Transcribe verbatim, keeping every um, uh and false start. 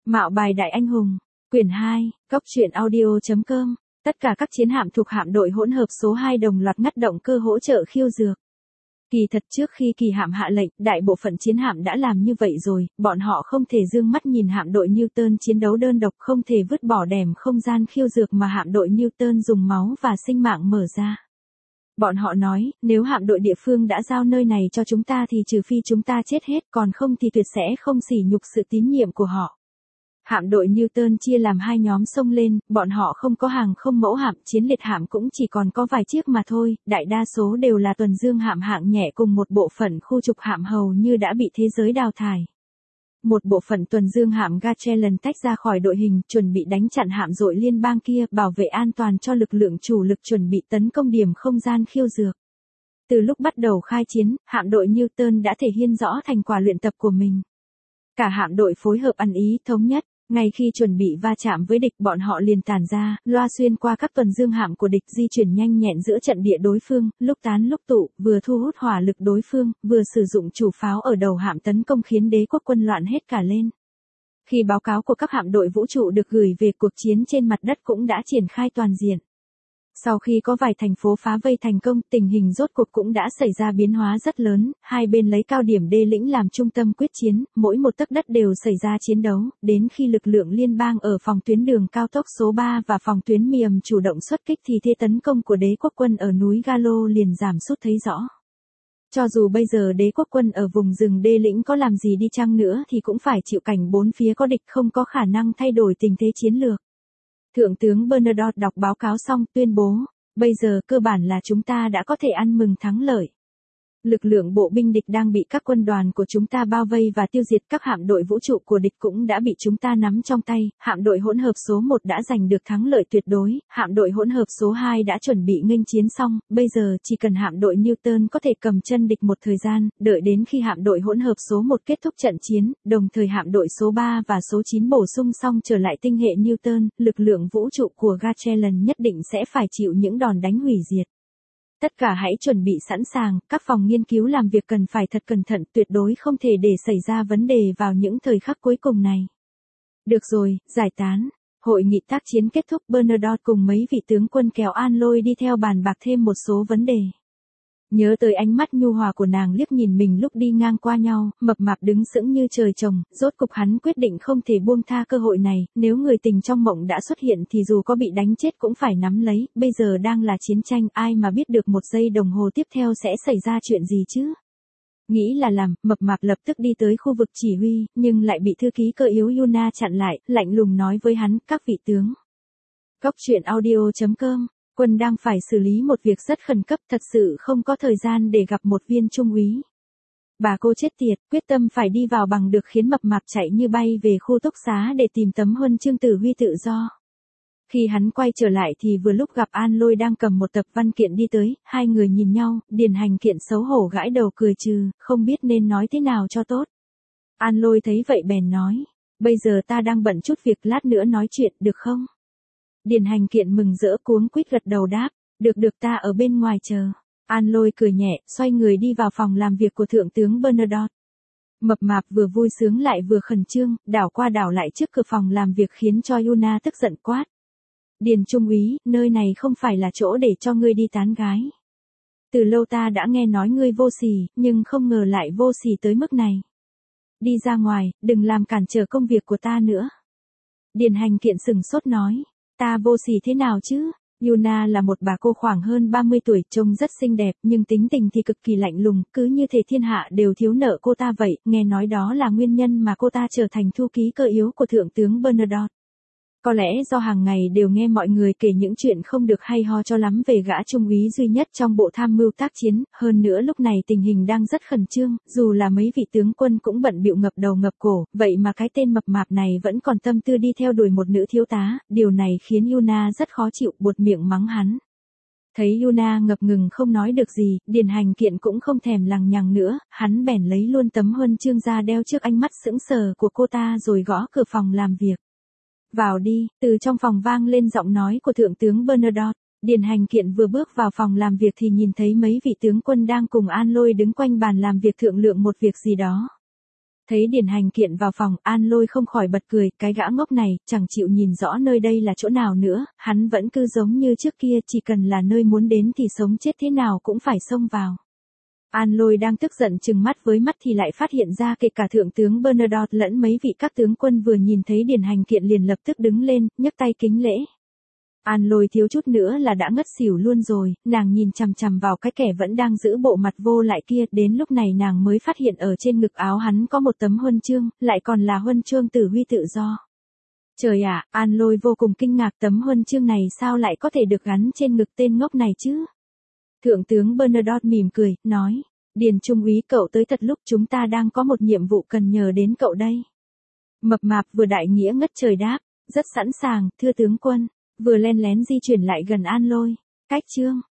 Mạo bài đại anh hùng, quyển hai, cốc truyện audio.com, tất cả các chiến hạm thuộc hạm đội hỗn hợp số hai đồng loạt ngắt động cơ hỗ trợ khiêu dược. Kỳ thật trước khi kỳ hạm hạ lệnh, đại bộ phận chiến hạm đã làm như vậy rồi, bọn họ không thể dương mắt nhìn hạm đội Newton chiến đấu đơn độc, không thể vứt bỏ đèm không gian khiêu dược mà hạm đội Newton dùng máu và sinh mạng mở ra. Bọn họ nói, nếu hạm đội địa phương đã giao nơi này cho chúng ta thì trừ phi chúng ta chết hết, còn không thì tuyệt sẽ không sỉ nhục sự tín nhiệm của họ. Hạm đội Newton chia làm hai nhóm xông lên, bọn họ không có hàng không mẫu hạm, chiến liệt hạm cũng chỉ còn có vài chiếc mà thôi, đại đa số đều là tuần dương hạm hạng nhẹ cùng một bộ phận khu trục hạm hầu như đã bị thế giới đào thải. Một bộ phận tuần dương hạm Magellan tách ra khỏi đội hình, chuẩn bị đánh chặn hạm dội liên bang kia, bảo vệ an toàn cho lực lượng chủ lực chuẩn bị tấn công điểm không gian khiêu dược. Từ lúc bắt đầu khai chiến, hạm đội Newton đã thể hiện rõ thành quả luyện tập của mình. Cả hạm đội phối hợp ăn ý thống nhất. Ngay khi chuẩn bị va chạm với địch, bọn họ liền tản ra, loa xuyên qua các tuần dương hạm của địch, di chuyển nhanh nhẹn giữa trận địa đối phương, lúc tán lúc tụ, vừa thu hút hỏa lực đối phương, vừa sử dụng chủ pháo ở đầu hạm tấn công khiến đế quốc quân loạn hết cả lên. Khi báo cáo của các hạm đội vũ trụ được gửi về, cuộc chiến trên mặt đất cũng đã triển khai toàn diện. Sau khi có vài thành phố phá vây thành công, tình hình rốt cuộc cũng đã xảy ra biến hóa rất lớn, hai bên lấy cao điểm đê lĩnh làm trung tâm quyết chiến, mỗi một tấc đất đều xảy ra chiến đấu, đến khi lực lượng liên bang ở phòng tuyến đường cao tốc số ba và phòng tuyến Miềm chủ động xuất kích thì thế tấn công của đế quốc quân ở núi Gallo liền giảm sút thấy rõ. Cho dù bây giờ đế quốc quân ở vùng rừng đê lĩnh có làm gì đi chăng nữa thì cũng phải chịu cảnh bốn phía có địch, không có khả năng thay đổi tình thế chiến lược. Thượng tướng Bernadotte đọc báo cáo xong tuyên bố, bây giờ cơ bản là chúng ta đã có thể ăn mừng thắng lợi. Lực lượng bộ binh địch đang bị các quân đoàn của chúng ta bao vây và tiêu diệt, các hạm đội vũ trụ của địch cũng đã bị chúng ta nắm trong tay, hạm đội hỗn hợp số một đã giành được thắng lợi tuyệt đối, hạm đội hỗn hợp số hai đã chuẩn bị nghênh chiến xong, bây giờ chỉ cần hạm đội Newton có thể cầm chân địch một thời gian, đợi đến khi hạm đội hỗn hợp số một kết thúc trận chiến, đồng thời hạm đội số ba và số chín bổ sung xong trở lại tinh hệ Newton, lực lượng vũ trụ của Magellan nhất định sẽ phải chịu những đòn đánh hủy diệt. Tất cả hãy chuẩn bị sẵn sàng, các phòng nghiên cứu làm việc cần phải thật cẩn thận, tuyệt đối không thể để xảy ra vấn đề vào những thời khắc cuối cùng này. Được rồi, giải tán. Hội nghị tác chiến kết thúc, Bernadotte cùng mấy vị tướng quân kéo An Lôi đi theo bàn bạc thêm một số vấn đề. Nhớ tới ánh mắt nhu hòa của nàng liếc nhìn mình lúc đi ngang qua nhau, mập mạp đứng sững như trời trồng, rốt cục hắn quyết định không thể buông tha cơ hội này, nếu người tình trong mộng đã xuất hiện thì dù có bị đánh chết cũng phải nắm lấy, bây giờ đang là chiến tranh, ai mà biết được một giây đồng hồ tiếp theo sẽ xảy ra chuyện gì chứ. Nghĩ là làm, mập mạp lập tức đi tới khu vực chỉ huy, nhưng lại bị thư ký cơ yếu Yuna chặn lại, lạnh lùng nói với hắn, các vị tướng. Cốc truyện audio.com, quân đang phải xử lý một việc rất khẩn cấp, thật sự không có thời gian để gặp một viên trung úy. Bà cô chết tiệt, quyết tâm phải đi vào bằng được khiến mập mạp chạy như bay về khu túc xá để tìm tấm huân chương tử huy tự do. Khi hắn quay trở lại thì vừa lúc gặp An Lôi đang cầm một tập văn kiện đi tới, hai người nhìn nhau, Điền Hành Kiện xấu hổ gãi đầu cười trừ, không biết nên nói thế nào cho tốt. An Lôi thấy vậy bèn nói, bây giờ ta đang bận chút việc, lát nữa nói chuyện, được không? Điền Hành Kiện mừng rỡ cuống quýt gật đầu đáp, được được ta ở bên ngoài chờ. An Lôi cười nhẹ, xoay người đi vào phòng làm việc của Thượng tướng Bernadotte. Mập mạp vừa vui sướng lại vừa khẩn trương, đảo qua đảo lại trước cửa phòng làm việc khiến cho Yuna tức giận quát. Điền trung úy, nơi này không phải là chỗ để cho ngươi đi tán gái. Từ lâu ta đã nghe nói ngươi vô sỉ, nhưng không ngờ lại vô sỉ tới mức này. Đi ra ngoài, đừng làm cản trở công việc của ta nữa. Điền Hành Kiện sừng sốt nói. Ta vô sỉ thế nào chứ? Yuna là một bà cô khoảng hơn ba mươi tuổi, trông rất xinh đẹp, nhưng tính tình thì cực kỳ lạnh lùng, cứ như thể thiên hạ đều thiếu nợ cô ta vậy, nghe nói đó là nguyên nhân mà cô ta trở thành thư ký cơ yếu của Thượng tướng Bernadotte. Có lẽ do hàng ngày đều nghe mọi người kể những chuyện không được hay ho cho lắm về gã trung úy duy nhất trong bộ tham mưu tác chiến, hơn nữa lúc này tình hình đang rất khẩn trương, dù là mấy vị tướng quân cũng bận bịu ngập đầu ngập cổ, vậy mà cái tên mập mạp này vẫn còn tâm tư đi theo đuổi một nữ thiếu tá, điều này khiến Yuna rất khó chịu, buột miệng mắng hắn. Thấy Yuna ngập ngừng không nói được gì, Điền Hành Kiện cũng không thèm lằng nhằng nữa, hắn bèn lấy luôn tấm huân chương ra đeo trước ánh mắt sững sờ của cô ta rồi gõ cửa phòng làm việc. Vào đi, từ trong phòng vang lên giọng nói của Thượng tướng Bernadotte. Điền Hành Kiện vừa bước vào phòng làm việc thì nhìn thấy mấy vị tướng quân đang cùng An Lôi đứng quanh bàn làm việc thương lượng một việc gì đó. Thấy Điền Hành Kiện vào phòng, An Lôi không khỏi bật cười, cái gã ngốc này, chẳng chịu nhìn rõ nơi đây là chỗ nào nữa, hắn vẫn cứ giống như trước kia, chỉ cần là nơi muốn đến thì sống chết thế nào cũng phải xông vào. An Lôi đang tức giận trừng mắt với mắt thì lại phát hiện ra kể cả thượng tướng Bernadotte lẫn mấy vị các tướng quân vừa nhìn thấy Điền Hành Kiện liền lập tức đứng lên, nhấc tay kính lễ. An Lôi thiếu chút nữa là đã ngất xỉu luôn rồi, nàng nhìn chằm chằm vào cái kẻ vẫn đang giữ bộ mặt vô lại kia, đến lúc này nàng mới phát hiện ở trên ngực áo hắn có một tấm huân chương, lại còn là huân chương tử huy tự do. Trời ạ, An Lôi vô cùng kinh ngạc, tấm huân chương này sao lại có thể được gắn trên ngực tên ngốc này chứ? Thượng tướng Bernadotte mỉm cười, nói, Điền trung úy cậu tới thật lúc, chúng ta đang có một nhiệm vụ cần nhờ đến cậu đây. Mập mạp vừa đại nghĩa ngất trời đáp, rất sẵn sàng, thưa tướng quân, vừa len lén di chuyển lại gần An Lôi. Cách chương